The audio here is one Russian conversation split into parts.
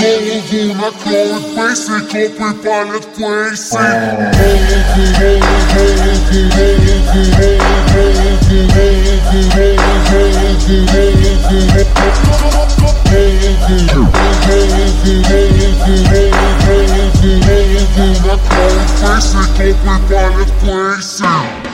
голову накроет бейсы, копы палят фейсы. Накроет бейсы, копы палят фейсы.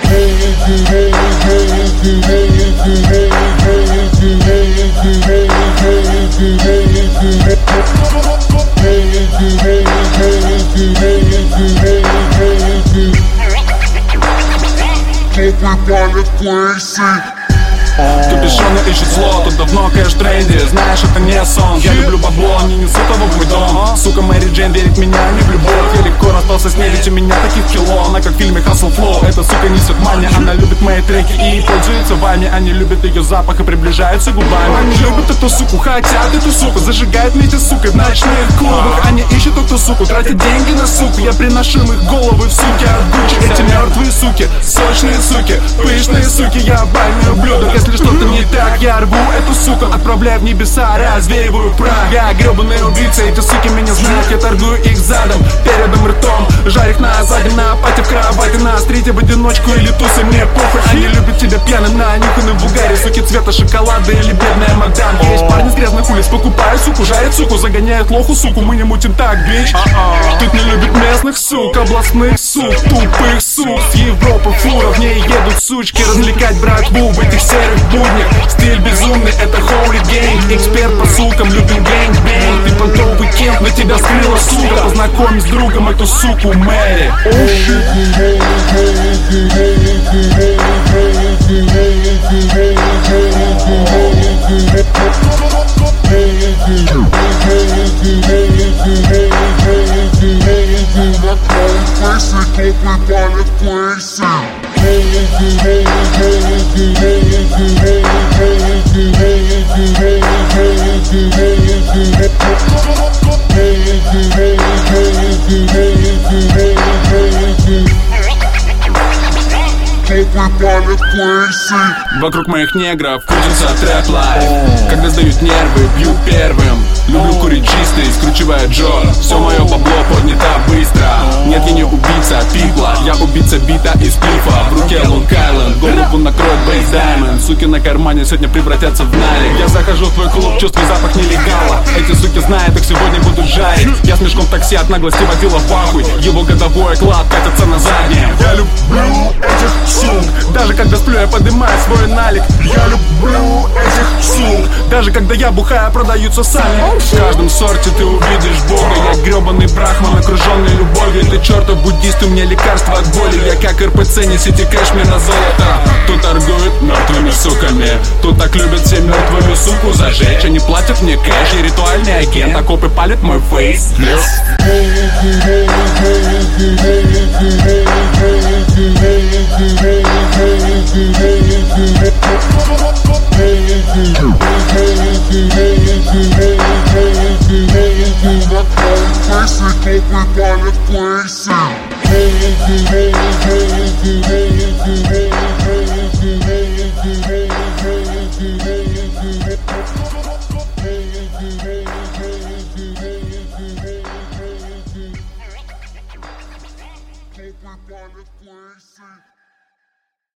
Копы палят фейсы. Капюшоны ищут зло, тут давно кэш в тренде. Знаешь, это не сон, я люблю бабло, не несу того в мой дом. Сука, Мэри Джейн верит в меня, не в любовь. Я легко расстался с ней, ведь у меня таких кило. Она как в фильме Hustle Flow, эта сука несет мания. Она любит мои треки и пользуется вами. Они любят ее запах и приближаются губами. Они любят эту суку, хотят эту суку. Зажигают вместе с сукой в ночных клубах. Они ищут эту суку, тратят деньги на суку. Я приношу им их головы в суки от Гуччи. Эти мертвые суки, сочные суки, пышные суки. Я больной ублюдок, если что-то не так, я рву эту суку, отправляю в небеса, развеиваю прах. Я гребаный убийца, эти суки меня знают. Я торгую их задом, передом, ртом. Жарь их на заднем, на пати, в кровати, на стрите, в одиночку или тусы, мне похуй. Они любят тебя пьяным, нанюханным в угаре. Суки цвета шоколада или бедная мадам. Есть парни с грязных улиц, покупают суку, жарят суку, загоняют лоху суку. Мы не мутим так, бич. Тут не любят местных сук, областных сук, тупых сук. С Европы фура, в ней едут сучки. Развлекать братву в этих серых буднях. Стиль безумный, это holy game. Эксперт по сукам, любим гэнг-бэнг. Ты понтовый кент, на тебя скрыла сука. Познакомь с другом эту суку Мэри. Вокруг моих негров крутится трэп-лайф. Когда сдают нервы, бью первым. Люблю курить чистый, скручивая джо. Все мое бабло поднято быстро. Нет, я не убийца пикла, я убийца бита из плифа. В руке Лонг Айленд, голову накроет бейс даймонд. Суки на кармане сегодня превратятся в налик. Я захожу в твой клуб, чувствую запах нелегала. Эти суки знают, их сегодня будут жарить. Я с мешком такси от наглости водила в ахуй. Его годовой оклад катится на заднее. Я люблю этих сук, даже когда сплю, я поднимаю свой налик. Я люблю этих сук, даже когда я бухаю, продаются сами. В каждом сорте ты увидишь Бога. Я гребаный брахман, окруженный любовью. Ты чертов буддист, у меня лекарство от боли. Я как РПЦ, несите кэш мне на золото. Тут торгуют мертвыми суками. Тут так любят все мертвыми суку зажечь. Они платят мне кэш, я ритуальный агент. А копы палят мой фейс. Yes.